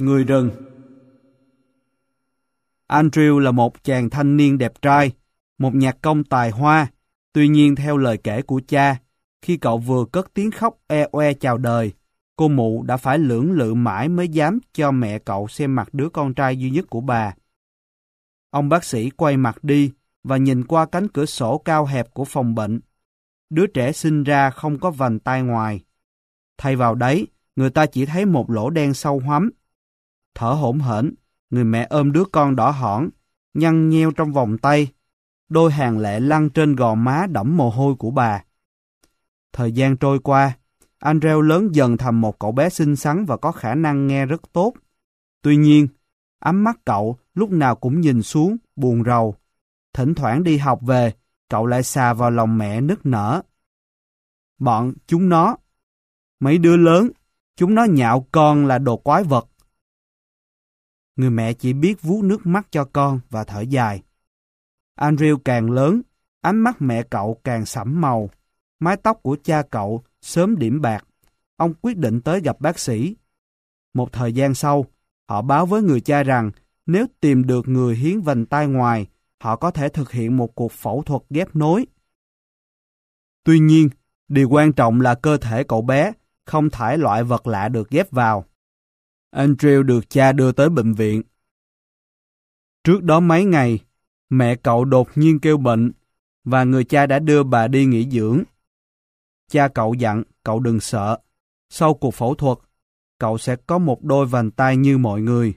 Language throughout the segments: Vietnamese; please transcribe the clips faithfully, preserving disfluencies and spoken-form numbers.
Người rừng. Andrew là một chàng thanh niên đẹp trai, một nhạc công tài hoa. Tuy nhiên theo lời kể của cha, khi cậu vừa cất tiếng khóc e oe chào đời, cô mụ đã phải lưỡng lự mãi mới dám cho mẹ cậu xem mặt đứa con trai duy nhất của bà. Ông bác sĩ quay mặt đi và nhìn qua cánh cửa sổ cao hẹp của phòng bệnh. Đứa trẻ sinh ra không có vành tai ngoài. Thay vào đấy, người ta chỉ thấy một lỗ đen sâu hoắm. Thở hổn hển, người mẹ ôm đứa con đỏ hỏn, nhăn nheo trong vòng tay. Đôi hàng lệ lăn trên gò má đẫm mồ hôi của bà. Thời gian trôi qua, Andrew lớn dần thành một cậu bé xinh xắn và có khả năng nghe rất tốt. Tuy nhiên, ánh mắt cậu lúc nào cũng nhìn xuống, buồn rầu. Thỉnh thoảng đi học về, cậu lại xà vào lòng mẹ nức nở. Bọn chúng nó, mấy đứa lớn, chúng nó nhạo con là đồ quái vật. Người mẹ chỉ biết vuốt nước mắt cho con và thở dài. Andrew càng lớn, ánh mắt mẹ cậu càng sẫm màu. Mái tóc của cha cậu sớm điểm bạc. Ông quyết định tới gặp bác sĩ. Một thời gian sau, họ báo với người cha rằng nếu tìm được người hiến vành tai ngoài, họ có thể thực hiện một cuộc phẫu thuật ghép nối. Tuy nhiên, điều quan trọng là cơ thể cậu bé không thải loại vật lạ được ghép vào. Andrew được cha đưa tới bệnh viện. Trước đó mấy ngày, mẹ cậu đột nhiên kêu bệnh và người cha đã đưa bà đi nghỉ dưỡng. Cha cậu dặn cậu đừng sợ. Sau cuộc phẫu thuật, cậu sẽ có một đôi vành tai như mọi người.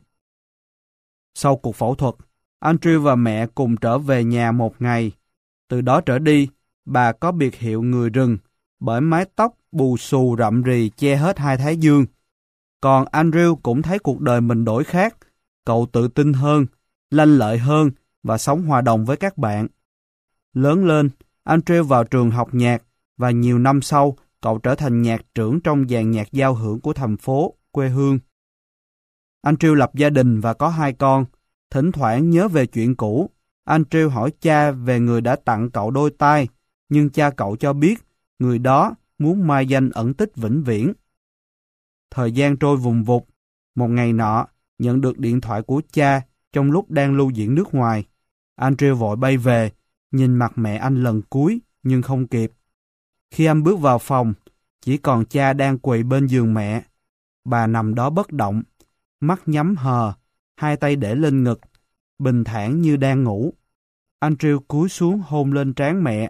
Sau cuộc phẫu thuật, Andrew và mẹ cùng trở về nhà một ngày. Từ đó trở đi, bà có biệt hiệu người rừng bởi mái tóc bù xù rậm rì che hết hai thái dương. Còn Andrew cũng thấy cuộc đời mình đổi khác. Cậu tự tin hơn, lanh lợi hơn và sống hòa đồng với các bạn. Lớn lên, Andrew vào trường học nhạc và nhiều năm sau, cậu trở thành nhạc trưởng trong dàn nhạc giao hưởng của thành phố, quê hương. Andrew lập gia đình và có hai con. Thỉnh thoảng nhớ về chuyện cũ, Andrew hỏi cha về người đã tặng cậu đôi tai, nhưng cha cậu cho biết người đó muốn mai danh ẩn tích vĩnh viễn. Thời gian trôi vùng vụt. Một ngày nọ, nhận được điện thoại của cha trong lúc đang lưu diễn nước ngoài. Andrew vội bay về, nhìn mặt mẹ anh lần cuối nhưng không kịp. Khi anh bước vào phòng, chỉ còn cha đang quỳ bên giường mẹ. Bà nằm đó bất động, mắt nhắm hờ, hai tay để lên ngực, bình thản như đang ngủ. Andrew cúi xuống hôn lên trán mẹ.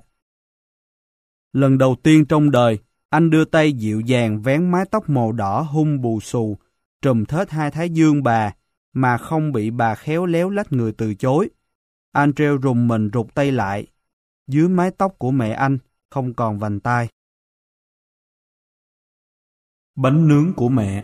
Lần đầu tiên trong đời, anh đưa tay dịu dàng vén mái tóc màu đỏ hung bù xù, trùm thết hai thái dương bà, mà không bị bà khéo léo lách người từ chối. Andrew rùng mình rụt tay lại. Dưới mái tóc của mẹ anh không còn vành tai. Bánh nướng của mẹ.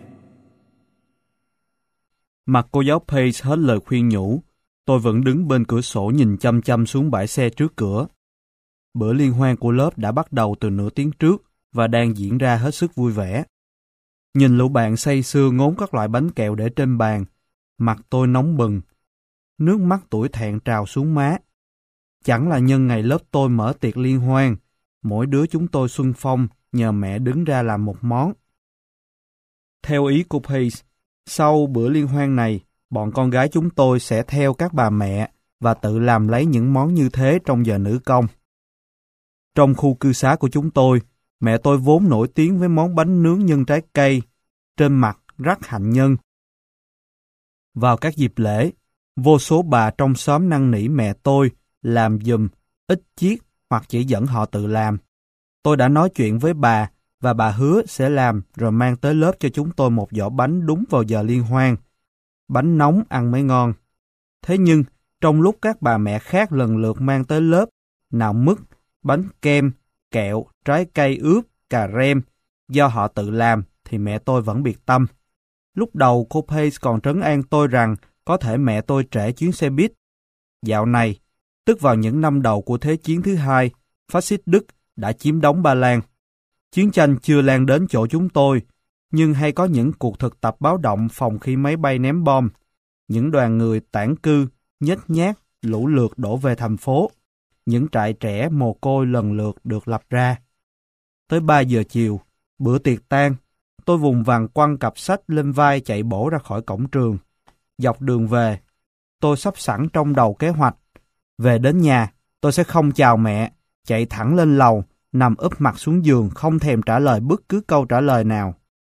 Mặc cô giáo Pace hết lời khuyên nhủ, tôi vẫn đứng bên cửa sổ nhìn chăm chăm xuống bãi xe trước cửa. Bữa liên hoan của lớp đã bắt đầu từ nửa tiếng trước và đang diễn ra hết sức vui vẻ. Nhìn lũ bạn say sưa ngốn các loại bánh kẹo để trên bàn, mặt tôi nóng bừng. Nước mắt tủi thẹn trào xuống má. Chẳng là nhân ngày lớp tôi mở tiệc liên hoan, mỗi đứa chúng tôi xuân phong nhờ mẹ đứng ra làm một món. Theo ý cô Pace, sau bữa liên hoan này, bọn con gái chúng tôi sẽ theo các bà mẹ và tự làm lấy những món như thế trong giờ nữ công. Trong khu cư xá của chúng tôi, mẹ tôi vốn nổi tiếng với món bánh nướng nhân trái cây, trên mặt rắc hạnh nhân. Vào các dịp lễ, vô số bà trong xóm năn nỉ mẹ tôi làm giùm ít chiếc hoặc chỉ dẫn họ tự làm. Tôi đã nói chuyện với bà và bà hứa sẽ làm rồi mang tới lớp cho chúng tôi một giỏ bánh đúng vào giờ liên hoan. Bánh nóng ăn mới ngon. Thế nhưng, trong lúc các bà mẹ khác lần lượt mang tới lớp, nào mứt, bánh kem, kẹo, trái cây ướp, cà rem, do họ tự làm thì mẹ tôi vẫn biệt tâm. Lúc đầu cô Pace còn trấn an tôi rằng có thể mẹ tôi trễ chuyến xe buýt. Dạo này, tức vào những năm đầu của Thế chiến thứ hai, phát xít Đức đã chiếm đóng Ba Lan. Chiến tranh chưa lan đến chỗ chúng tôi, nhưng hay có những cuộc thực tập báo động phòng khi máy bay ném bom. Những đoàn người tản cư, nhếch nhác, lũ lượt đổ về thành phố. Những trại trẻ mồ côi lần lượt được lập ra. Tới ba giờ chiều, bữa tiệc tan, tôi vùng vằng quăng cặp sách lên vai chạy bổ ra khỏi cổng trường. Dọc đường về, tôi sắp sẵn trong đầu kế hoạch. Về đến nhà, tôi sẽ không chào mẹ, chạy thẳng lên lầu, nằm úp mặt xuống giường không thèm trả lời bất cứ câu trả lời nào.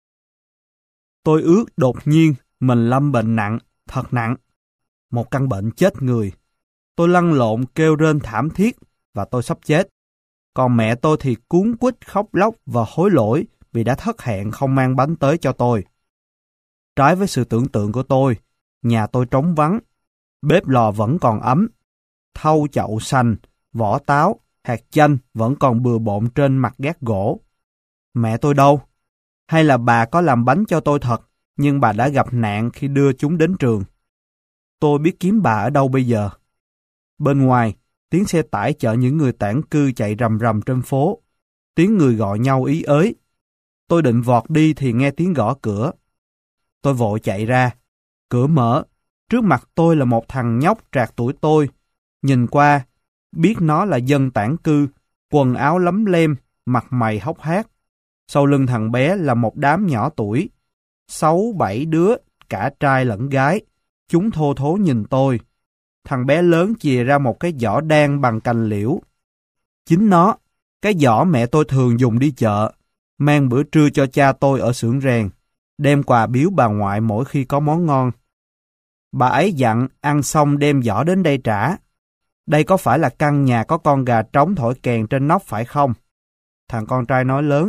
Tôi ước đột nhiên mình lâm bệnh nặng, thật nặng. Một căn bệnh chết người. Tôi lăn lộn kêu rên thảm thiết và tôi sắp chết. Còn mẹ tôi thì cuống quýt khóc lóc và hối lỗi vì đã thất hẹn không mang bánh tới cho tôi. Trái với sự tưởng tượng của tôi, nhà tôi trống vắng. Bếp lò vẫn còn ấm. Thau chậu sành, vỏ táo, hạt chanh vẫn còn bừa bộn trên mặt gác gỗ. Mẹ tôi đâu? Hay là bà có làm bánh cho tôi thật, nhưng bà đã gặp nạn khi đưa chúng đến trường? Tôi biết kiếm bà ở đâu bây giờ? Bên ngoài, tiếng xe tải chở những người tản cư chạy rầm rầm trên phố. Tiếng người gọi nhau ý ới. Tôi định vọt đi thì nghe tiếng gõ cửa. Tôi vội chạy ra. Cửa mở. Trước mặt tôi là một thằng nhóc trạc tuổi tôi. Nhìn qua, biết nó là dân tản cư, quần áo lấm lem, mặt mày hốc hác. Sau lưng thằng bé là một đám nhỏ tuổi. Sáu bảy đứa, cả trai lẫn gái. Chúng thô thố nhìn tôi. Thằng bé lớn chìa ra một cái giỏ đan bằng cành liễu. Chính nó, cái giỏ mẹ tôi thường dùng đi chợ, mang bữa trưa cho cha tôi ở xưởng rèn, đem quà biếu bà ngoại mỗi khi có món ngon. Bà ấy dặn ăn xong đem giỏ đến đây trả. Đây có phải là căn nhà có con gà trống thổi kèn trên nóc phải không? Thằng con trai nói lớn.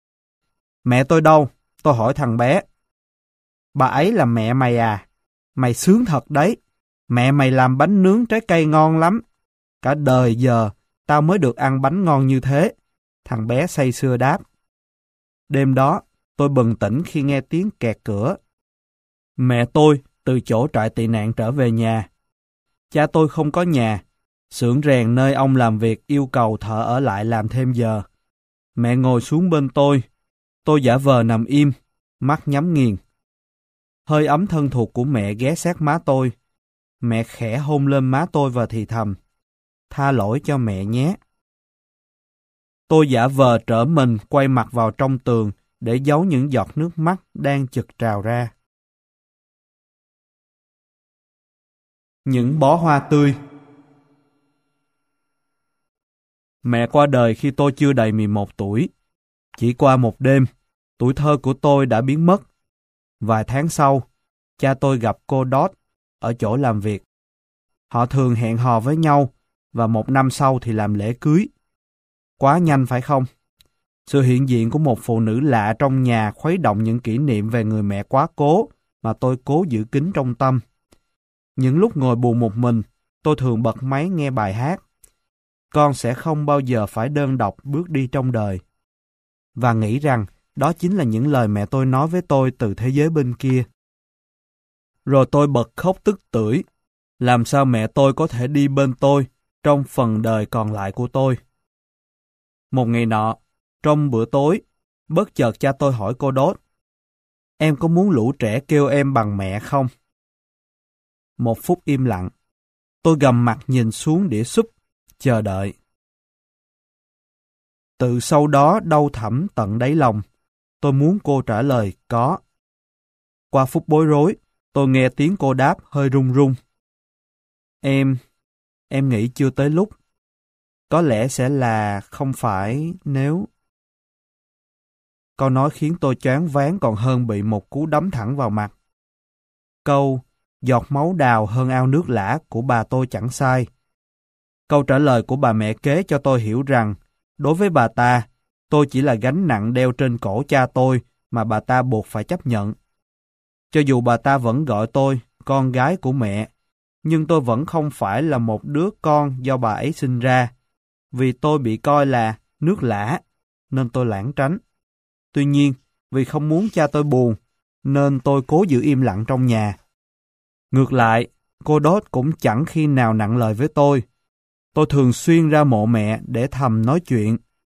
Mẹ tôi đâu? Tôi hỏi thằng bé. Bà ấy là mẹ mày à? Mày sướng thật đấy. Mẹ mày làm bánh nướng trái cây ngon lắm. Cả đời giờ, tao mới được ăn bánh ngon như thế. Thằng bé say sưa đáp. Đêm đó, tôi bừng tỉnh khi nghe tiếng kẹt cửa. Mẹ tôi từ chỗ trại tị nạn trở về nhà. Cha tôi không có nhà. Xưởng rèn nơi ông làm việc yêu cầu thợ ở lại làm thêm giờ. Mẹ ngồi xuống bên tôi. Tôi giả vờ nằm im, mắt nhắm nghiền. Hơi ấm thân thuộc của mẹ ghé sát má tôi. Mẹ khẽ hôn lên má tôi và thì thầm. Tha lỗi cho mẹ nhé. Tôi giả vờ trở mình quay mặt vào trong tường để giấu những giọt nước mắt đang chực trào ra. Những bó hoa tươi. Mẹ qua đời khi tôi chưa đầy mười một tuổi. Chỉ qua một đêm, tuổi thơ của tôi đã biến mất. Vài tháng sau, cha tôi gặp cô Dot ở chỗ làm việc. Họ thường hẹn hò với nhau và một năm sau thì làm lễ cưới. Quá nhanh phải không? Sự hiện diện của một phụ nữ lạ trong nhà khuấy động những kỷ niệm về người mẹ quá cố mà tôi cố giữ kín trong tâm. Những lúc ngồi buồn một mình, tôi thường bật máy nghe bài hát. Con sẽ không bao giờ phải đơn độc bước đi trong đời. Và nghĩ rằng đó chính là những lời mẹ tôi nói với tôi từ thế giới bên kia. Rồi tôi bật khóc tức tưởi. Làm sao mẹ tôi có thể đi bên tôi trong phần đời còn lại của tôi? Một ngày nọ, trong bữa tối, bất chợt cha tôi hỏi cô Đốt. Em có muốn lũ trẻ kêu em bằng mẹ không? Một phút im lặng. Tôi gầm mặt nhìn xuống đĩa súp, chờ đợi. Tự sau đó đau thẳm tận đáy lòng, tôi muốn cô trả lời có. Qua phút bối rối, tôi nghe tiếng cô đáp hơi run run. Em, em nghĩ chưa tới lúc. Có lẽ sẽ là không phải nếu... Câu nói khiến tôi choáng váng còn hơn bị một cú đấm thẳng vào mặt. Câu giọt máu đào hơn ao nước lã của bà tôi chẳng sai. Câu trả lời của bà mẹ kế cho tôi hiểu rằng đối với bà ta, tôi chỉ là gánh nặng đeo trên cổ cha tôi mà bà ta buộc phải chấp nhận. Cho dù bà ta vẫn gọi tôi con gái của mẹ, nhưng tôi vẫn không phải là một đứa con do bà ấy sinh ra, vì tôi bị coi là nước lã, nên tôi lảng tránh. Tuy nhiên, vì không muốn cha tôi buồn, nên tôi cố giữ im lặng trong nhà. Ngược lại, cô Đốt cũng chẳng khi nào nặng lời với tôi. Tôi thường xuyên ra mộ mẹ để thầm nói chuyện.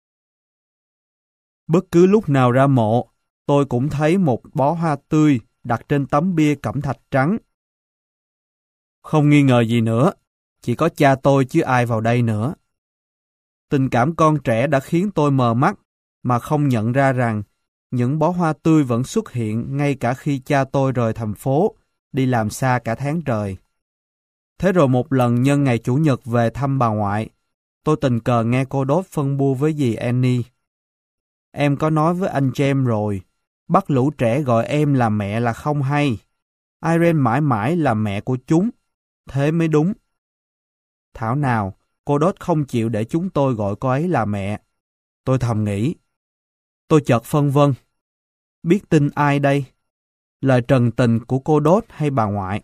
Bất cứ lúc nào ra mộ, tôi cũng thấy một bó hoa tươi đặt trên tấm bia cẩm thạch trắng. Không nghi ngờ gì nữa, chỉ có cha tôi chứ ai vào đây nữa. Tình cảm con trẻ đã khiến tôi mờ mắt, mà không nhận ra rằng những bó hoa tươi vẫn xuất hiện ngay cả khi cha tôi rời thành phố, đi làm xa cả tháng trời. Thế rồi một lần nhân ngày Chủ nhật về thăm bà ngoại, tôi tình cờ nghe cô Đốt phân bua với dì Annie. Em có nói với anh James rồi, bắt lũ trẻ gọi em là mẹ là không hay. Irene mãi mãi là mẹ của chúng, thế mới đúng. Thảo nào, cô Đốt không chịu để chúng tôi gọi cô ấy là mẹ. Tôi thầm nghĩ. Tôi chợt phân vân. Biết tin ai đây? Lời trần tình của cô Đốt hay bà ngoại?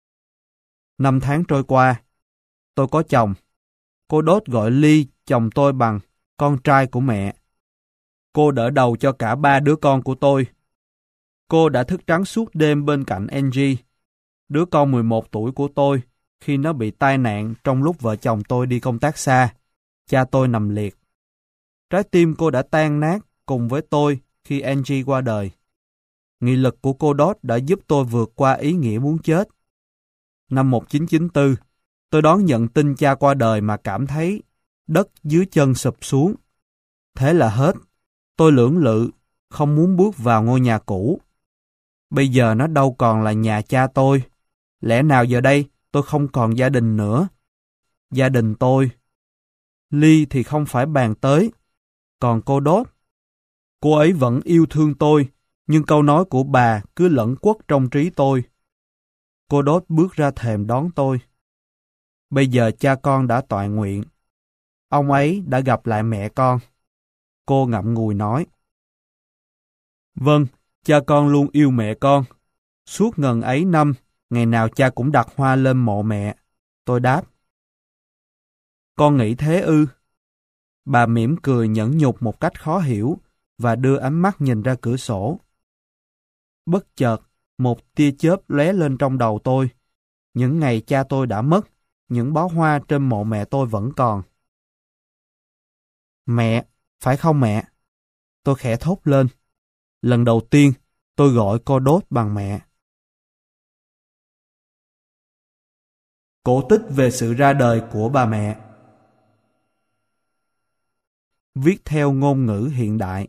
Năm tháng trôi qua, tôi có chồng. Cô Đốt gọi Lee, chồng tôi, bằng con trai của mẹ. Cô đỡ đầu cho cả ba đứa con của tôi. Cô đã thức trắng suốt đêm bên cạnh Angie, đứa con mười một tuổi của tôi, khi nó bị tai nạn trong lúc vợ chồng tôi đi công tác xa. Cha tôi nằm liệt. Trái tim cô đã tan nát cùng với tôi khi Angie qua đời. Nghị lực của cô Đốt đã giúp tôi vượt qua ý nghĩa muốn chết. Năm một nghìn chín trăm chín mươi tư, tôi đón nhận tin cha qua đời mà cảm thấy đất dưới chân sụp xuống. Thế là hết. Tôi lưỡng lự, không muốn bước vào ngôi nhà cũ. Bây giờ nó đâu còn là nhà cha tôi. Lẽ nào giờ đây tôi không còn gia đình nữa? Gia đình tôi. Lee thì không phải bàn tới. Còn cô Đốt, cô ấy vẫn yêu thương tôi, nhưng câu nói của bà cứ lẫn quất trong trí tôi. Cô Đốt bước ra thềm đón tôi. Bây giờ cha con đã toại nguyện. Ông ấy đã gặp lại mẹ con. Cô ngậm ngùi nói. Vâng, cha con luôn yêu mẹ con. Suốt ngần ấy năm, ngày nào cha cũng đặt hoa lên mộ mẹ. Tôi đáp. Con nghĩ thế ư? Bà mỉm cười nhẫn nhục một cách khó hiểu và đưa ánh mắt nhìn ra cửa sổ. Bất chợt, một tia chớp lóe lên trong đầu tôi. Những ngày cha tôi đã mất, những bó hoa trên mộ mẹ tôi vẫn còn. Mẹ, phải không mẹ? Tôi khẽ thốt lên. Lần đầu tiên, tôi gọi cô Đốt bằng mẹ. Cổ tích về sự ra đời của bà mẹ. Viết theo ngôn ngữ hiện đại.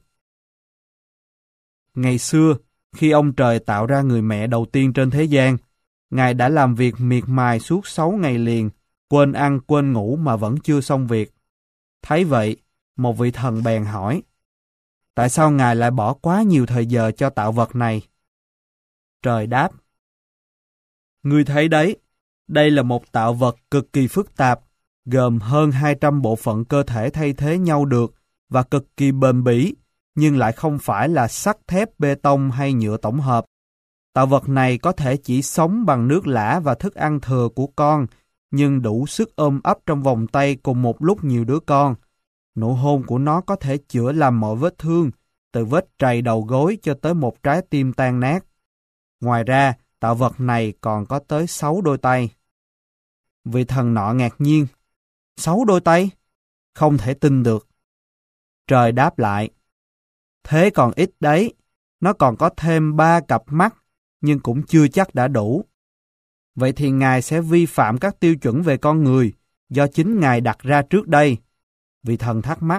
Ngày xưa, khi ông trời tạo ra người mẹ đầu tiên trên thế gian, Ngài đã làm việc miệt mài suốt sáu ngày liền, quên ăn quên ngủ mà vẫn chưa xong việc. Thấy vậy, một vị thần bèn hỏi, tại sao Ngài lại bỏ quá nhiều thời giờ cho tạo vật này? Trời đáp, ngươi thấy đấy, đây là một tạo vật cực kỳ phức tạp, gồm hơn hai trăm bộ phận cơ thể thay thế nhau được và cực kỳ bền bỉ, nhưng lại không phải là sắt thép, bê tông hay nhựa tổng hợp. Tạo vật này có thể chỉ sống bằng nước lã và thức ăn thừa của con, nhưng đủ sức ôm ấp trong vòng tay cùng một lúc nhiều đứa con. Nụ hôn của nó có thể chữa lành mọi vết thương, từ vết trầy đầu gối cho tới một trái tim tan nát. Ngoài ra, tạo vật này còn có tới sáu đôi tay. Vị thần nọ ngạc nhiên. Sáu đôi tay? Không thể tin được. Trời đáp lại. Thế còn ít đấy. Nó còn có thêm ba cặp mắt, nhưng cũng chưa chắc đã đủ. Vậy thì Ngài sẽ vi phạm các tiêu chuẩn về con người do chính Ngài đặt ra trước đây. Vị thần thắc mắc.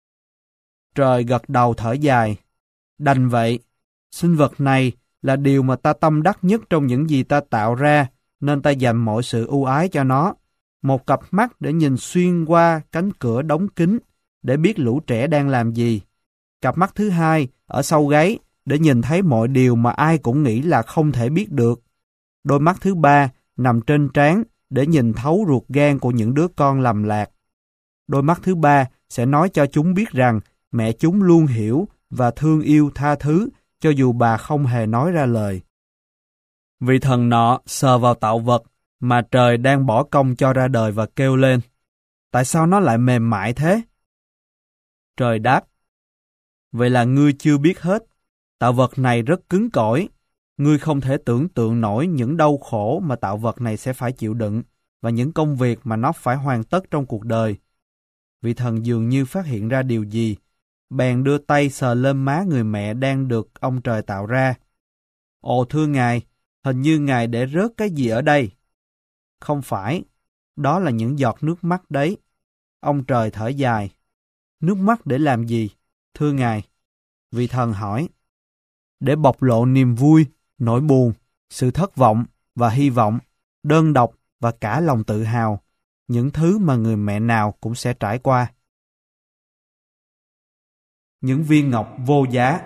Trời gật đầu thở dài. Đành vậy, sinh vật này là điều mà ta tâm đắc nhất trong những gì ta tạo ra, nên ta dành mọi sự ưu ái cho nó. Một cặp mắt để nhìn xuyên qua cánh cửa đóng kín, để biết lũ trẻ đang làm gì. Cặp mắt thứ hai ở sau gáy, để nhìn thấy mọi điều mà ai cũng nghĩ là không thể biết được. Đôi mắt thứ ba nằm trên trán, để nhìn thấu ruột gan của những đứa con lầm lạc. Đôi mắt thứ ba sẽ nói cho chúng biết rằng mẹ chúng luôn hiểu và thương yêu tha thứ, cho dù bà không hề nói ra lời. Vị thần nọ sờ vào tạo vật mà trời đang bỏ công cho ra đời và kêu lên. Tại sao nó lại mềm mại thế? Trời đáp. Vậy là ngươi chưa biết hết. Tạo vật này rất cứng cỏi. Ngươi không thể tưởng tượng nổi những đau khổ mà tạo vật này sẽ phải chịu đựng và những công việc mà nó phải hoàn tất trong cuộc đời. Vị thần dường như phát hiện ra điều gì, bèn đưa tay sờ lên má người mẹ đang được ông trời tạo ra. Ồ thưa Ngài, hình như Ngài để rớt cái gì ở đây. Không phải, đó là những giọt nước mắt đấy. Ông trời thở dài. Nước mắt để làm gì, thưa Ngài? Vị thần hỏi. để bộc lộ niềm vui, nỗi buồn, sự thất vọng và hy vọng, đơn độc và cả lòng tự hào, những thứ mà người mẹ nào cũng sẽ trải qua. Những viên ngọc vô giá.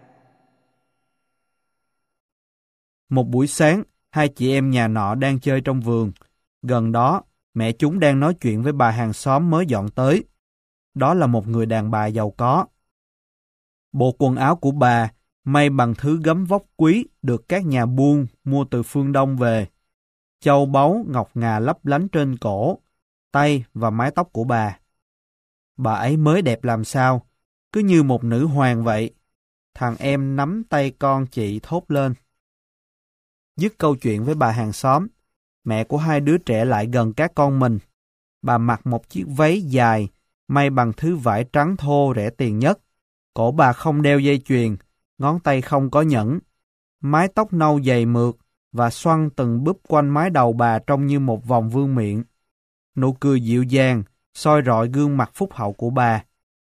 Một buổi sáng, hai chị em nhà nọ đang chơi trong vườn. Gần đó, mẹ chúng đang nói chuyện với bà hàng xóm mới dọn tới. Đó là một người đàn bà giàu có. Bộ quần áo của bà may bằng thứ gấm vóc quý được các nhà buôn mua từ phương Đông về. Châu báu ngọc ngà lấp lánh trên cổ, tay và mái tóc của bà. Bà ấy mới đẹp làm sao, cứ như một nữ hoàng vậy. Thằng em nắm tay con chị thốt lên. Dứt câu chuyện với bà hàng xóm, mẹ của hai đứa trẻ lại gần các con mình. Bà mặc một chiếc váy dài, may bằng thứ vải trắng thô rẻ tiền nhất. Cổ bà không đeo dây chuyền, ngón tay không có nhẫn. Mái tóc nâu dày mượt và xoăn từng búp quanh mái đầu bà trông như một vòng vương miện. Nụ cười dịu dàng, soi rọi gương mặt phúc hậu của bà.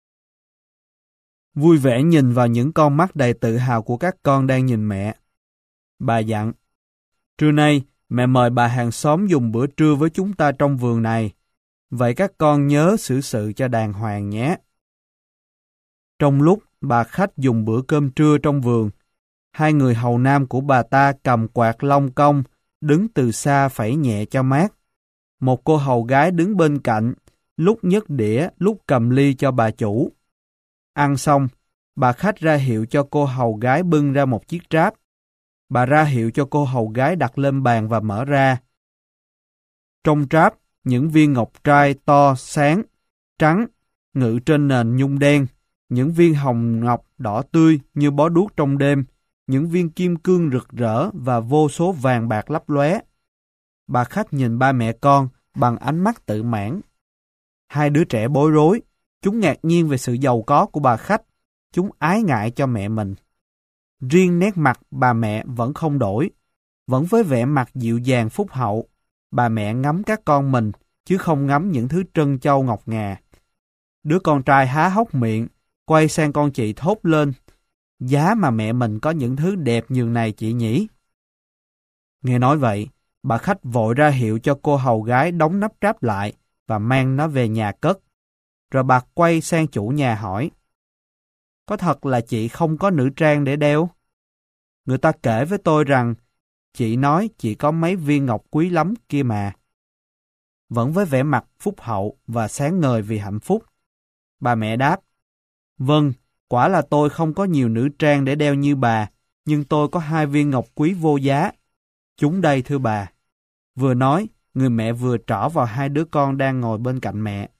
Vui vẻ nhìn vào những con mắt đầy tự hào của các con đang nhìn mẹ. Bà dặn, trưa nay mẹ mời bà hàng xóm dùng bữa trưa với chúng ta trong vườn này. Vậy các con nhớ xử sự cho đàng hoàng nhé. Trong lúc bà khách dùng bữa cơm trưa trong vườn, hai người hầu nam của bà ta cầm quạt lông công, đứng từ xa phẩy nhẹ cho mát. Một cô hầu gái đứng bên cạnh, lúc nhấc đĩa, lúc cầm ly cho bà chủ. Ăn xong, bà khách ra hiệu cho cô hầu gái bưng ra một chiếc tráp. Bà ra hiệu cho cô hầu gái đặt lên bàn và mở ra. Trong tráp, những viên ngọc trai to, sáng, trắng, ngự trên nền nhung đen, những viên hồng ngọc đỏ tươi như bó đuốc trong đêm, những viên kim cương rực rỡ và vô số vàng bạc lấp lóe. Bà khách nhìn ba mẹ con bằng ánh mắt tự mãn. Hai đứa trẻ bối rối, chúng ngạc nhiên về sự giàu có của bà khách, chúng ái ngại cho mẹ mình. Riêng nét mặt bà mẹ vẫn không đổi, vẫn với vẻ mặt dịu dàng phúc hậu. Bà mẹ ngắm các con mình, chứ không ngắm những thứ trân châu ngọc ngà. Đứa con trai há hốc miệng, quay sang con chị thốt lên, giá mà mẹ mình có những thứ đẹp nhường này chị nhỉ. Nghe nói vậy, bà khách vội ra hiệu cho cô hầu gái đóng nắp tráp lại và mang nó về nhà cất. Rồi bà quay sang chủ nhà hỏi, có thật là chị không có nữ trang để đeo? Người ta kể với tôi rằng, chị nói chị có mấy viên ngọc quý lắm kia mà. Vẫn với vẻ mặt phúc hậu và sáng ngời vì hạnh phúc, bà mẹ đáp, vâng, quả là tôi không có nhiều nữ trang để đeo như bà, nhưng tôi có hai viên ngọc quý vô giá. Chúng đây thưa bà. Vừa nói, người mẹ vừa trỏ vào hai đứa con đang ngồi bên cạnh mẹ.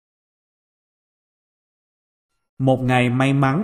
Một ngày may mắn.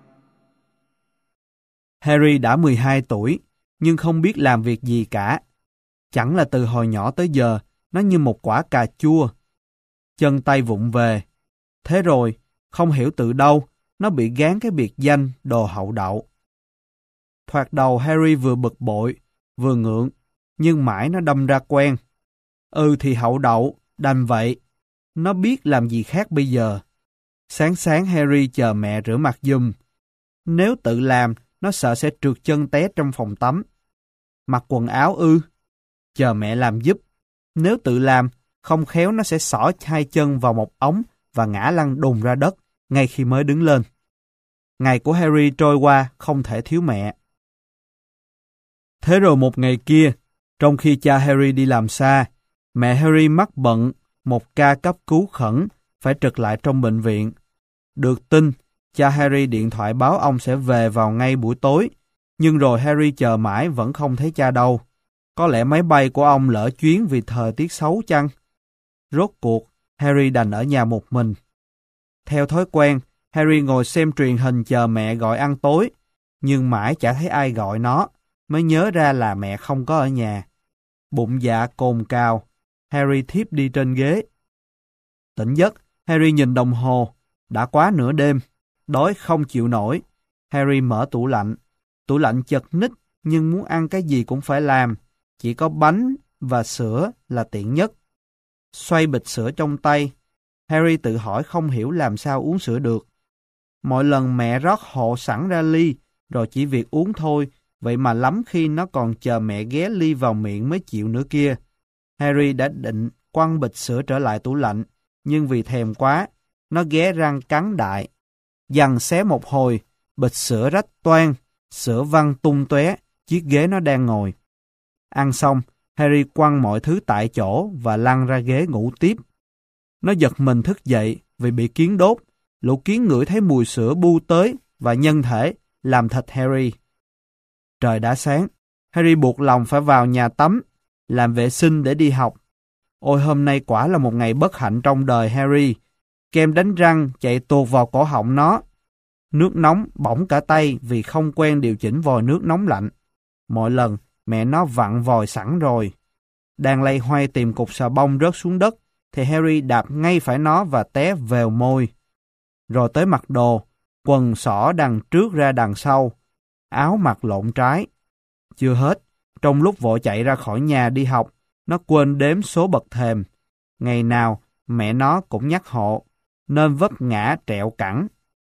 Harry đã mười hai tuổi, nhưng không biết làm việc gì cả. Chẳng là từ hồi nhỏ tới giờ, nó như một quả cà chua. Chân tay vụng về. Thế rồi, không hiểu từ đâu, nó bị gán cái biệt danh đồ hậu đậu. Thoạt đầu Harry vừa bực bội, vừa ngượng, nhưng mãi nó đâm ra quen. Ừ thì hậu đậu, đành vậy. Nó biết làm gì khác bây giờ. Sáng sáng Harry chờ mẹ rửa mặt giùm. Nếu tự làm, nó sợ sẽ trượt chân té trong phòng tắm. Mặc quần áo ư? Chờ mẹ làm giúp. Nếu tự làm, không khéo nó sẽ xỏ hai chân vào một ống và ngã lăn đùng ra đất ngay khi mới đứng lên. Ngày của Harry trôi qua không thể thiếu mẹ. Thế rồi một ngày kia, trong khi cha Harry đi làm xa, mẹ Harry mắc bận một ca cấp cứu khẩn phải trực lại trong bệnh viện. Được tin, cha Harry điện thoại báo ông sẽ về vào ngay buổi tối, nhưng rồi Harry chờ mãi vẫn không thấy cha đâu. Có lẽ máy bay của ông lỡ chuyến vì thời tiết xấu chăng? Rốt cuộc, Harry đành ở nhà một mình. Theo thói quen, Harry ngồi xem truyền hình chờ mẹ gọi ăn tối, nhưng mãi chả thấy ai gọi nó, mới nhớ ra là mẹ không có ở nhà. Bụng dạ cồn cào, Harry thiếp đi trên ghế. Tỉnh giấc, Harry nhìn đồng hồ, đã quá nửa đêm, đói không chịu nổi. Harry mở tủ lạnh, tủ lạnh chật ních nhưng muốn ăn cái gì cũng phải làm, chỉ có bánh và sữa là tiện nhất. Xoay bịch sữa trong tay, Harry tự hỏi không hiểu làm sao uống sữa được. Mọi lần mẹ rót hộ sẵn ra ly rồi chỉ việc uống thôi, vậy mà lắm khi nó còn chờ mẹ ghé ly vào miệng mới chịu nữa kia. Harry đã định quăng bịch sữa trở lại tủ lạnh, nhưng vì thèm quá, nó ghé răng cắn đại. Giằng xé một hồi, bịch sữa rách toang, sữa văng tung tóe chiếc ghế nó đang ngồi. Ăn xong, Harry quăng mọi thứ tại chỗ và lăn ra ghế ngủ tiếp. Nó giật mình thức dậy vì bị kiến đốt. Lũ kiến ngửi thấy mùi sữa bu tới và nhân thể làm thịt Harry. Trời đã sáng, Harry buộc lòng phải vào nhà tắm, làm vệ sinh để đi học. Ôi hôm nay quả là một ngày bất hạnh trong đời Harry. Kem đánh răng chạy tuột vào cổ họng nó. Nước nóng bỏng cả tay vì không quen điều chỉnh vòi nước nóng lạnh. Mọi lần mẹ nó vặn vòi sẵn rồi. Đang loay hoay tìm cục xà bông rớt xuống đất, thì Harry đạp ngay phải nó và té vèo môi. Rồi tới mặc đồ, quần xỏ đằng trước ra đằng sau, áo mặc lộn trái. Chưa hết, trong lúc vội chạy ra khỏi nhà đi học, nó quên đếm số bậc thềm. Ngày nào mẹ nó cũng nhắc hộ, nên vấp ngã trẹo cẳng.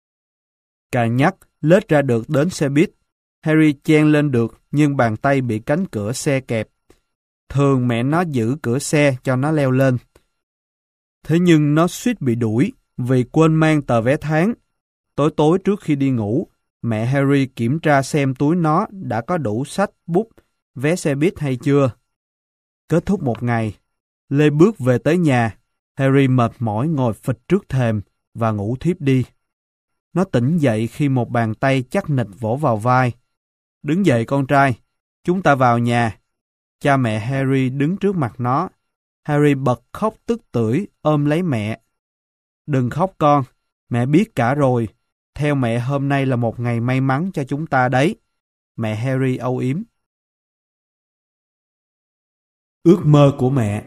Càng nhắc, lết ra được đến xe buýt. Harry chen lên được, nhưng bàn tay bị cánh cửa xe kẹp. Thường mẹ nó giữ cửa xe cho nó leo lên. Thế nhưng nó suýt bị đuổi vì quên mang tờ vé tháng. Tối tối trước khi đi ngủ, mẹ Harry kiểm tra xem túi nó đã có đủ sách, bút, vé xe buýt hay chưa. Kết thúc một ngày, Lê bước về tới nhà. Harry mệt mỏi ngồi phịch trước thềm và ngủ thiếp đi. Nó tỉnh dậy khi một bàn tay chắc nịch vỗ vào vai. Đứng dậy con trai, chúng ta vào nhà. Cha mẹ Harry đứng trước mặt nó. Harry bật khóc tức tưởi ôm lấy mẹ. Đừng khóc con, mẹ biết cả rồi. Theo mẹ hôm nay là một ngày may mắn cho chúng ta đấy. Mẹ Harry âu yếm. Ước mơ của mẹ.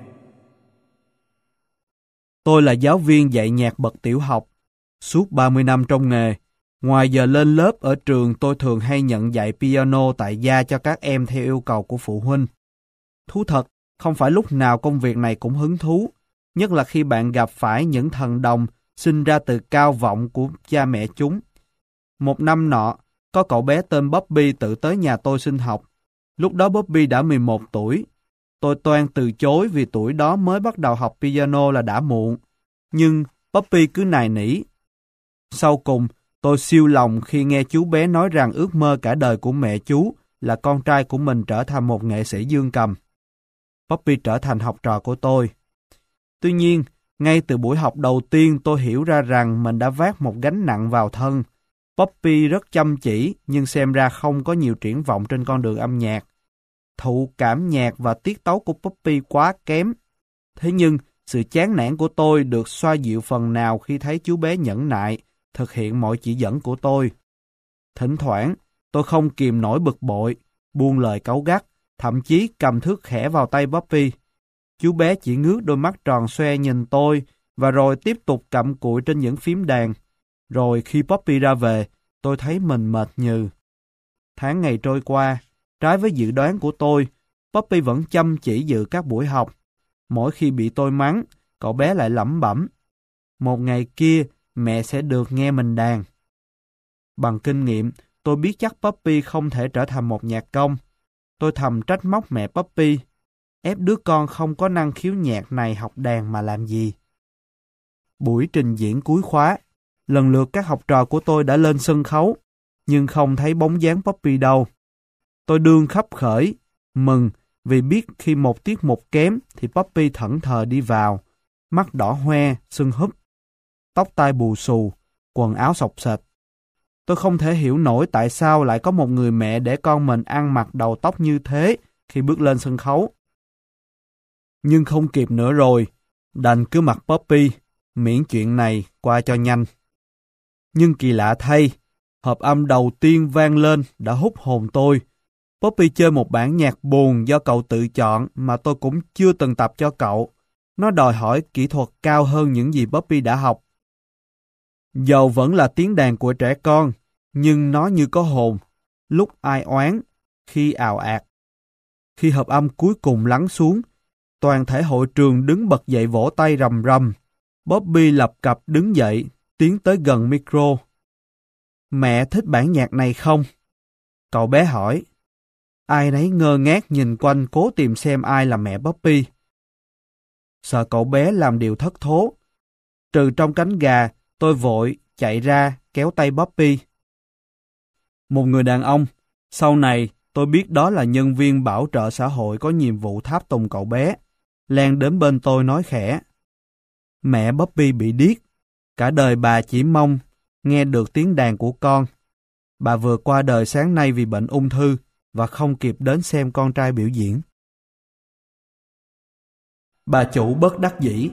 Tôi là giáo viên dạy nhạc bậc tiểu học. Suốt ba mươi năm trong nghề, ngoài giờ lên lớp ở trường tôi thường hay nhận dạy piano tại gia cho các em theo yêu cầu của phụ huynh. Thú thật, không phải lúc nào công việc này cũng hứng thú, nhất là khi bạn gặp phải những thần đồng sinh ra từ cao vọng của cha mẹ chúng. Một năm nọ, có cậu bé tên Bobby tự tới nhà tôi xin học. Lúc đó Bobby đã mười một tuổi. Tôi toan từ chối vì tuổi đó mới bắt đầu học piano là đã muộn. Nhưng Bobby cứ nài nỉ. Sau cùng, tôi siêu lòng khi nghe chú bé nói rằng ước mơ cả đời của mẹ chú là con trai của mình trở thành một nghệ sĩ dương cầm. Bobby trở thành học trò của tôi. Tuy nhiên, ngay từ buổi học đầu tiên tôi hiểu ra rằng mình đã vác một gánh nặng vào thân. Bobby rất chăm chỉ nhưng xem ra không có nhiều triển vọng trên con đường âm nhạc. Thụ cảm nhạc và tiết tấu của Bobby quá kém. Thế nhưng, sự chán nản của tôi được xoa dịu phần nào khi thấy chú bé nhẫn nại thực hiện mọi chỉ dẫn của tôi. Thỉnh thoảng, tôi không kìm nổi bực bội, buông lời cáu gắt, thậm chí cầm thước khẽ vào tay Bobby. Chú bé chỉ ngước đôi mắt tròn xoe nhìn tôi và rồi tiếp tục cặm cụi trên những phím đàn. Rồi khi Bobby ra về, tôi thấy mình mệt nhừ. Tháng ngày trôi qua, trái với dự đoán của tôi, Bobby vẫn chăm chỉ dự các buổi học. Mỗi khi bị tôi mắng, cậu bé lại lẩm bẩm. Một ngày kia, mẹ sẽ được nghe mình đàn. Bằng kinh nghiệm, tôi biết chắc Bobby không thể trở thành một nhạc công. Tôi thầm trách móc mẹ Bobby. Ép đứa con không có năng khiếu nhạc này học đàn mà làm gì. Buổi trình diễn cuối khóa, lần lượt các học trò của tôi đã lên sân khấu, nhưng không thấy bóng dáng Bobby đâu. Tôi đương khấp khởi, mừng vì biết khi một tiết mục kém thì Bobby thẫn thờ đi vào, mắt đỏ hoe, sưng húp, tóc tai bù xù, quần áo xộc xệch. Tôi không thể hiểu nổi tại sao lại có một người mẹ để con mình ăn mặc đầu tóc như thế khi bước lên sân khấu. Nhưng không kịp nữa rồi, đành cứ mặc Bobby, miễn chuyện này qua cho nhanh. Nhưng kỳ lạ thay, hợp âm đầu tiên vang lên đã hút hồn tôi. Bobby chơi một bản nhạc buồn do cậu tự chọn mà tôi cũng chưa từng tập cho cậu. Nó đòi hỏi kỹ thuật cao hơn những gì Bobby đã học. Dầu vẫn là tiếng đàn của trẻ con, nhưng nó như có hồn, lúc ai oán, khi ào ạt. Khi hợp âm cuối cùng lắng xuống, toàn thể hội trường đứng bật dậy vỗ tay rầm rầm. Bobby lập cập đứng dậy, tiến tới gần micro. Mẹ thích bản nhạc này không? Cậu bé hỏi. Ai nấy ngơ ngác nhìn quanh cố tìm xem ai là mẹ Bobby. Sợ cậu bé làm điều thất thố. Trừ trong cánh gà, tôi vội chạy ra kéo tay Bobby. Một người đàn ông, sau này tôi biết đó là nhân viên bảo trợ xã hội có nhiệm vụ tháp tùng cậu bé, len đến bên tôi nói khẽ. Mẹ Bobby bị điếc, cả đời bà chỉ mong nghe được tiếng đàn của con. Bà vừa qua đời sáng nay vì bệnh ung thư và không kịp đến xem con trai biểu diễn. Bà chủ bất đắc dĩ.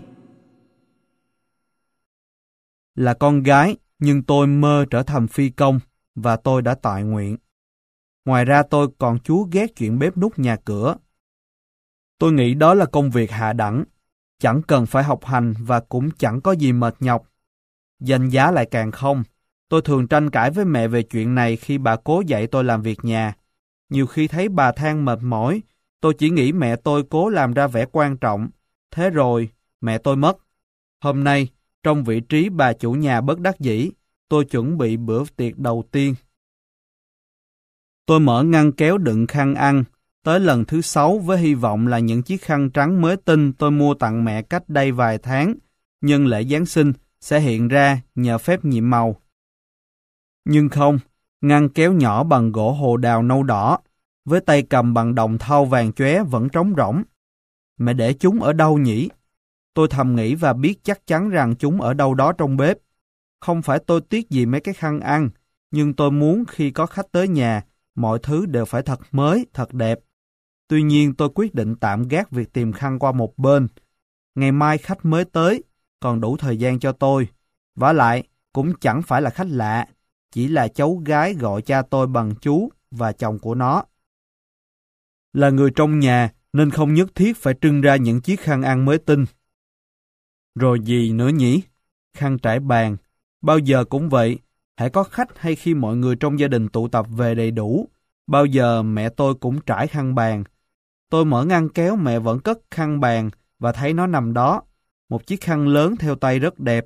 Là con gái, nhưng tôi mơ trở thành phi công và tôi đã toại nguyện. Ngoài ra tôi còn chúa ghét chuyện bếp núc nhà cửa. Tôi nghĩ đó là công việc hạ đẳng, chẳng cần phải học hành và cũng chẳng có gì mệt nhọc. Danh giá lại càng không. Tôi thường tranh cãi với mẹ về chuyện này khi bà cố dạy tôi làm việc nhà. Nhiều khi thấy bà than mệt mỏi, tôi chỉ nghĩ mẹ tôi cố làm ra vẻ quan trọng. Thế rồi, mẹ tôi mất. Hôm nay, trong vị trí bà chủ nhà bất đắc dĩ, tôi chuẩn bị bữa tiệc đầu tiên. Tôi mở ngăn kéo đựng khăn ăn, tới lần thứ sáu với hy vọng là những chiếc khăn trắng mới tinh tôi mua tặng mẹ cách đây vài tháng, nhân lễ Giáng sinh, sẽ hiện ra nhờ phép nhiệm màu. Nhưng không, ngăn kéo nhỏ bằng gỗ hồ đào nâu đỏ, với tay cầm bằng đồng thau vàng chóe vẫn trống rỗng. Mẹ để chúng ở đâu nhỉ? Tôi thầm nghĩ và biết chắc chắn rằng chúng ở đâu đó trong bếp. Không phải tôi tiếc gì mấy cái khăn ăn, nhưng tôi muốn khi có khách tới nhà, mọi thứ đều phải thật mới, thật đẹp. Tuy nhiên tôi quyết định tạm gác việc tìm khăn qua một bên. Ngày mai khách mới tới, còn đủ thời gian cho tôi. Vả lại, cũng chẳng phải là khách lạ, chỉ là cháu gái gọi cha tôi bằng chú và chồng của nó. Là người trong nhà nên không nhất thiết phải trưng ra những chiếc khăn ăn mới tinh. Rồi gì nữa nhỉ? Khăn trải bàn. Bao giờ cũng vậy, hãy có khách hay khi mọi người trong gia đình tụ tập về đầy đủ, bao giờ mẹ tôi cũng trải khăn bàn. Tôi mở ngăn kéo mẹ vẫn cất khăn bàn và thấy nó nằm đó, một chiếc khăn lớn theo tay rất đẹp.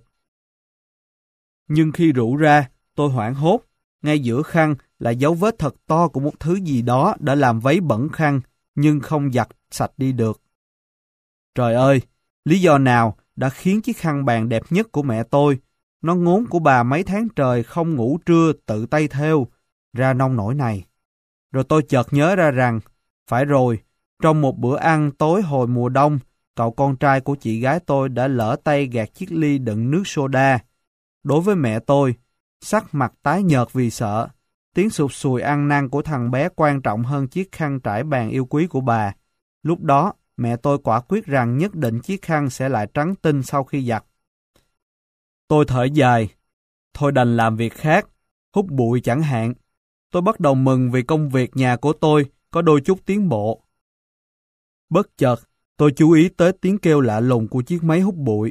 Nhưng khi rũ ra, tôi hoảng hốt, ngay giữa khăn là dấu vết thật to của một thứ gì đó đã làm váy bẩn khăn, nhưng không giặt sạch đi được. Trời ơi, lý do nào đã khiến chiếc khăn bàn đẹp nhất của mẹ tôi, nó ngốn của bà mấy tháng trời không ngủ trưa tự tay thêu, ra nông nổi này. Rồi tôi chợt nhớ ra rằng, phải rồi, trong một bữa ăn tối hồi mùa đông, cậu con trai của chị gái tôi đã lỡ tay gạt chiếc ly đựng nước soda. Đối với mẹ tôi, sắc mặt tái nhợt vì sợ, tiếng sụt sùi ăn năn của thằng bé quan trọng hơn chiếc khăn trải bàn yêu quý của bà. Lúc đó, mẹ tôi quả quyết rằng nhất định chiếc khăn sẽ lại trắng tinh sau khi giặt. Tôi thở dài, thôi đành làm việc khác, hút bụi chẳng hạn. Tôi bắt đầu mừng vì công việc nhà của tôi có đôi chút tiến bộ. Bất chợt, tôi chú ý tới tiếng kêu lạ lùng của chiếc máy hút bụi.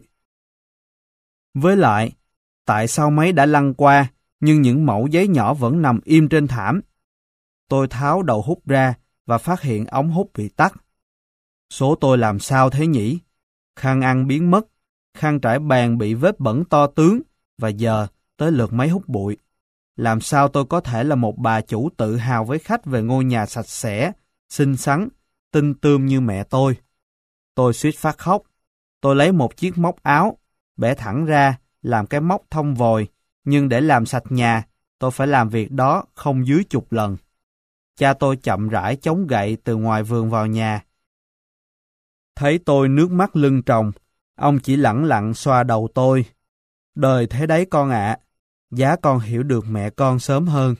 Với lại, tại sao máy đã lăn qua, nhưng những mẩu giấy nhỏ vẫn nằm im trên thảm? Tôi tháo đầu hút ra và phát hiện ống hút bị tắc. Số tôi làm sao thế nhỉ? Khăn ăn biến mất, khăn trải bàn bị vết bẩn to tướng, và giờ tới lượt máy hút bụi. Làm sao tôi có thể là một bà chủ tự hào với khách về ngôi nhà sạch sẽ, xinh xắn, tinh tươm như mẹ tôi? Tôi suýt phát khóc. Tôi lấy một chiếc móc áo, bẻ thẳng ra, làm cái móc thông vòi, nhưng để làm sạch nhà, tôi phải làm việc đó không dưới chục lần. Cha tôi chậm rãi chống gậy từ ngoài vườn vào nhà. Thấy tôi nước mắt lưng tròng, ông chỉ lẳng lặng xoa đầu tôi. Đời thế đấy con ạ, giá con hiểu được mẹ con sớm hơn.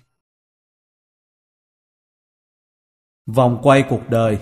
Vòng quay cuộc đời.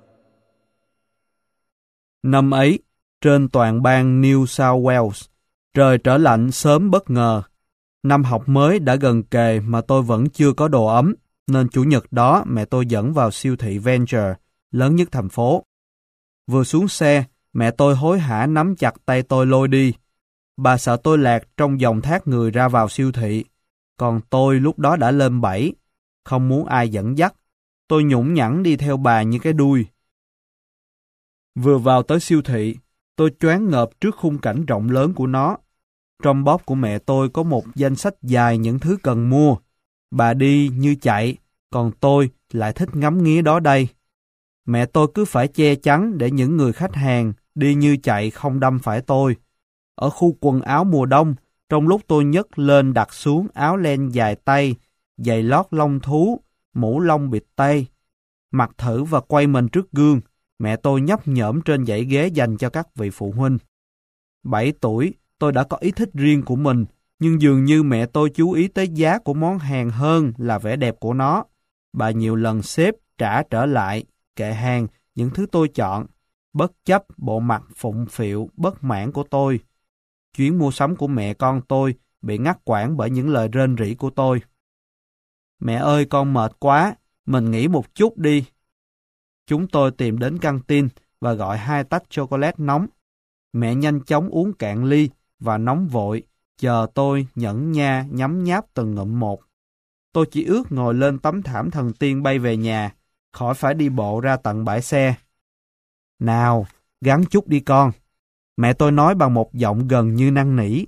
Năm ấy, trên toàn bang New South Wales, trời trở lạnh sớm bất ngờ. Năm học mới đã gần kề mà tôi vẫn chưa có đồ ấm, nên chủ nhật đó mẹ tôi dẫn vào siêu thị Venture, lớn nhất thành phố. Vừa xuống xe, mẹ tôi hối hả nắm chặt tay tôi lôi đi. Bà sợ tôi lạc trong dòng thác người ra vào siêu thị. Còn tôi lúc đó đã lên bảy, không muốn ai dẫn dắt. Tôi nhũng nhẵn đi theo bà như cái đuôi. Vừa vào tới siêu thị, tôi choáng ngợp trước khung cảnh rộng lớn của nó. Trong bóp của mẹ tôi có một danh sách dài những thứ cần mua. Bà đi như chạy, còn tôi lại thích ngắm nghía đó đây. Mẹ tôi cứ phải che chắn để những người khách hàng đi như chạy không đâm phải tôi. Ở khu quần áo mùa đông, trong lúc tôi nhấc lên đặt xuống áo len dài tay, giày lót lông thú, mũ lông bịt tay, mặc thử và quay mình trước gương, mẹ tôi nhấp nhổm trên dãy ghế dành cho các vị phụ huynh. Bảy tuổi, tôi đã có ý thích riêng của mình, nhưng dường như mẹ tôi chú ý tới giá của món hàng hơn là vẻ đẹp của nó. Bà nhiều lần xếp trả trở lại kệ hàng những thứ tôi chọn, bất chấp bộ mặt phụng phịu bất mãn của tôi. Chuyến mua sắm của mẹ con tôi bị ngắt quãng bởi những lời rên rỉ của tôi. Mẹ ơi, con mệt quá, mình nghỉ một chút đi. Chúng tôi tìm đến căng tin và gọi hai tách chocolate nóng. Mẹ nhanh chóng uống cạn ly và nóng vội, chờ tôi nhẫn nha nhấm nháp từng ngụm một. Tôi chỉ ước ngồi lên tấm thảm thần tiên bay về nhà, khỏi phải đi bộ ra tận bãi xe. Nào, gắng chút đi con. Mẹ tôi nói bằng một giọng gần như năn nỉ.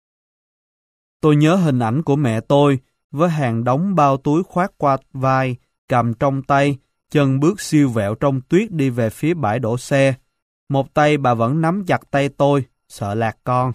Tôi nhớ hình ảnh của mẹ tôi với hàng đống bao túi khoác qua vai, cầm trong tay, chân bước siêu vẹo trong tuyết đi về phía bãi đổ xe. Một tay bà vẫn nắm chặt tay tôi, sợ lạc con.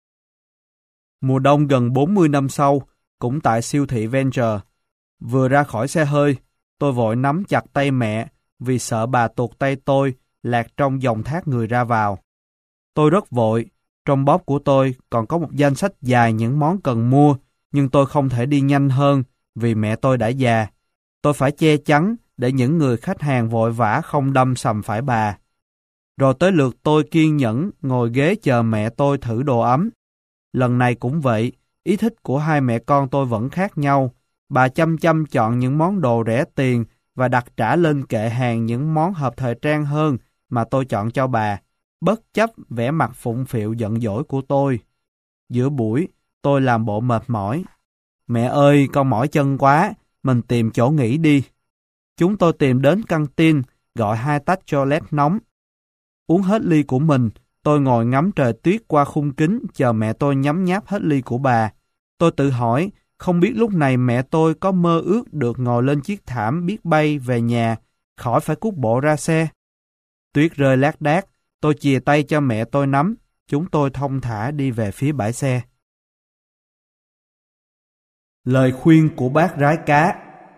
Mùa đông gần bốn mươi năm sau, cũng tại siêu thị Venture, vừa ra khỏi xe hơi, tôi vội nắm chặt tay mẹ vì sợ bà tuột tay tôi lạc trong dòng thác người ra vào. Tôi rất vội, trong bóp của tôi còn có một danh sách dài những món cần mua, nhưng tôi không thể đi nhanh hơn vì mẹ tôi đã già. Tôi phải che chắn để những người khách hàng vội vã không đâm sầm phải bà. Rồi tới lượt tôi kiên nhẫn ngồi ghế chờ mẹ tôi thử đồ ấm. Lần này cũng vậy, ý thích của hai mẹ con tôi vẫn khác nhau. Bà chăm chăm chọn những món đồ rẻ tiền và đặt trả lên kệ hàng những món hợp thời trang hơn mà tôi chọn cho bà, bất chấp vẻ mặt phụng phịu giận dỗi của tôi. Giữa buổi, tôi làm bộ mệt mỏi. Mẹ ơi, con mỏi chân quá, mình tìm chỗ nghỉ đi. Chúng tôi tìm đến căng tin, gọi hai tách chocolate nóng. Uống hết ly của mình, tôi ngồi ngắm trời tuyết qua khung kính chờ mẹ tôi nhấm nháp hết ly của bà. Tôi tự hỏi, không biết lúc này mẹ tôi có mơ ước được ngồi lên chiếc thảm biết bay về nhà, khỏi phải cút bộ ra xe. Tuyết rơi lác đác, tôi chìa tay cho mẹ tôi nắm, chúng tôi thong thả đi về phía bãi xe. Lời khuyên của bác rái cá.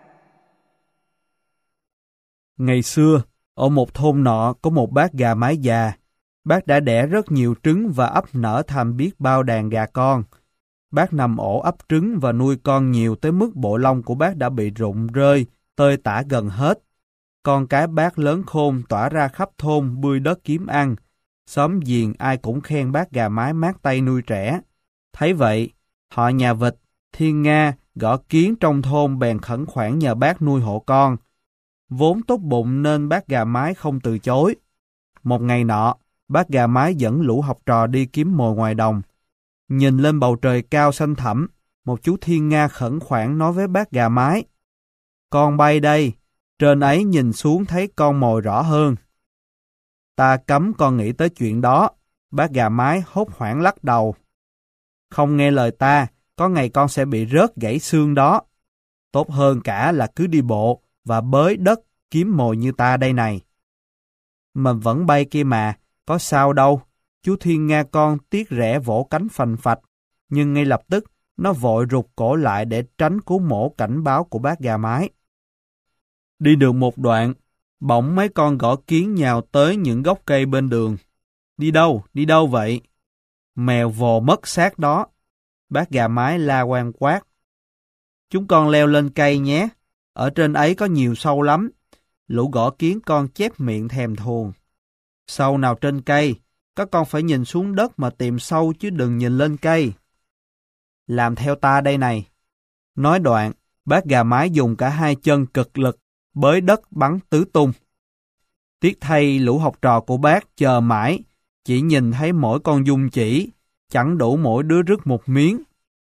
Ngày xưa, ở một thôn nọ có một bác gà mái già. Bác đã đẻ rất nhiều trứng và ấp nở thành biết bao đàn gà con. Bác nằm ổ ấp trứng và nuôi con nhiều tới mức bộ lông của bác đã bị rụng rơi, tơi tả gần hết. Con cái bác lớn khôn tỏa ra khắp thôn bươi đất kiếm ăn. Xóm giềng ai cũng khen bác gà mái mát tay nuôi trẻ. Thấy vậy, họ nhà vịt, Thiên Nga, Gõ Kiến trong thôn bèn khẩn khoản nhờ bác nuôi hộ con. Vốn tốt bụng nên bác gà mái không từ chối. Một ngày nọ, bác gà mái dẫn lũ học trò đi kiếm mồi ngoài đồng. Nhìn lên bầu trời cao xanh thẳm, một chú Thiên Nga khẩn khoản nói với bác gà mái: "Con bay đây, trên ấy nhìn xuống thấy con mồi rõ hơn." "Ta cấm con nghĩ tới chuyện đó," bác gà mái hốt hoảng lắc đầu. "Không nghe lời ta, có ngày con sẽ bị rớt gãy xương đó. Tốt hơn cả là cứ đi bộ và bới đất kiếm mồi như ta đây này." "Mình vẫn bay kia mà, có sao đâu." Chú Thiên Nga con tiếc rẻ vỗ cánh phành phạch, nhưng ngay lập tức nó vội rụt cổ lại để tránh cú mổ cảnh báo của bác gà mái. Đi được một đoạn, bỗng mấy con gõ kiến nhào tới những gốc cây bên đường. "Đi đâu, đi đâu vậy?" "Mèo vồ mất xác đó." Bác gà mái la oang quát. "Chúng con leo lên cây nhé, ở trên ấy có nhiều sâu lắm." Lũ gõ kiến con chép miệng thèm thuồng. "Sâu nào trên cây? Các con phải nhìn xuống đất mà tìm sâu chứ đừng nhìn lên cây." "Làm theo ta đây này." Nói đoạn, bác gà mái dùng cả hai chân cực lực, bới đất bắn tứ tung. Tiếc thay lũ học trò của bác chờ mãi, chỉ nhìn thấy mỗi con dung chỉ, chẳng đủ mỗi đứa rứt một miếng.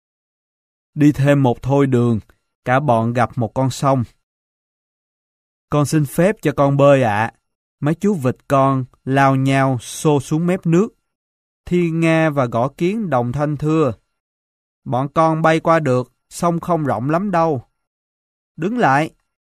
Đi thêm một thôi đường, cả bọn gặp một con sông. "Con xin phép cho con bơi ạ." Mấy chú vịt con lao nhao xô xuống mép nước. Thiên Nga và Gõ Kiến đồng thanh thưa: "Bọn con bay qua được, sông không rộng lắm đâu." "Đứng lại,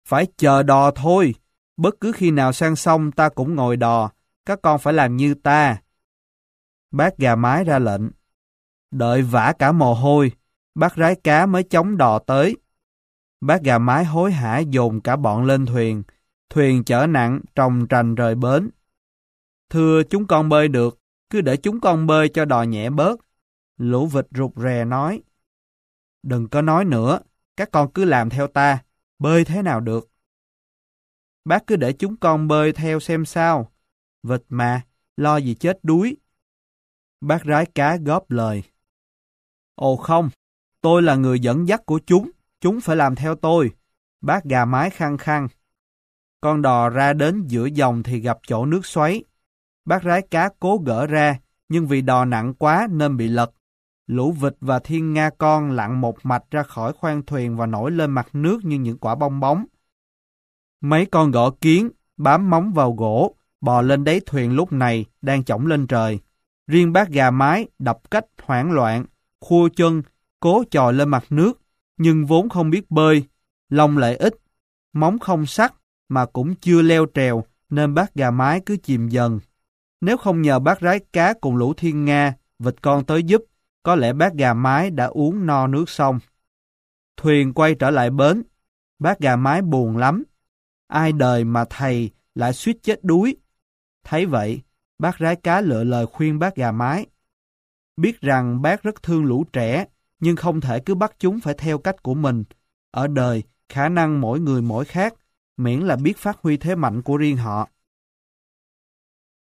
Phải chờ đò thôi. Bất cứ khi nào sang sông ta cũng ngồi đò. Các con phải làm như ta. Bác gà mái ra lệnh. Đợi vã cả mồ hôi, bác rái cá mới chống đò tới. Bác gà mái hối hả dồn cả bọn lên thuyền. Thuyền chở nặng trồng trành rời bến. Thưa chúng con bơi được, cứ để chúng con bơi cho đò nhẹ bớt. Lũ vịt rụt rè nói. Đừng có nói nữa, các con cứ làm theo ta, bơi thế nào được. Bác cứ để chúng con bơi theo xem sao. Vịt mà, lo gì chết đuối. Bác rái cá góp lời. Ồ không, tôi là người dẫn dắt của chúng, chúng phải làm theo tôi. Bác gà mái khăng khăng. Con đò ra đến giữa dòng thì gặp chỗ nước xoáy. Bác rái cá cố gỡ ra, nhưng vì đò nặng quá nên bị lật. Lũ vịt và thiên nga con lặn một mạch ra khỏi khoang thuyền và nổi lên mặt nước như những quả bong bóng. Mấy con gõ kiến bám móng vào gỗ, bò lên đáy thuyền lúc này đang chổng lên trời. Riêng bác gà mái đập cách hoảng loạn, khua chân, cố chòi lên mặt nước, nhưng vốn không biết bơi, lông lại ít, móng không sắc mà cũng chưa leo trèo nên bác gà mái cứ chìm dần. Nếu không nhờ bác rái cá cùng lũ thiên nga, vịt con tới giúp, có lẽ bác gà mái đã uống no nước sông. Thuyền quay trở lại bến, bác gà mái buồn lắm. Ai đời mà thầy lại suýt chết đuối. Thấy vậy, bác rái cá lựa lời khuyên bác gà mái. Biết rằng bác rất thương lũ trẻ, nhưng không thể cứ bắt chúng phải theo cách của mình. Ở đời, khả năng mỗi người mỗi khác, miễn là biết phát huy thế mạnh của riêng họ.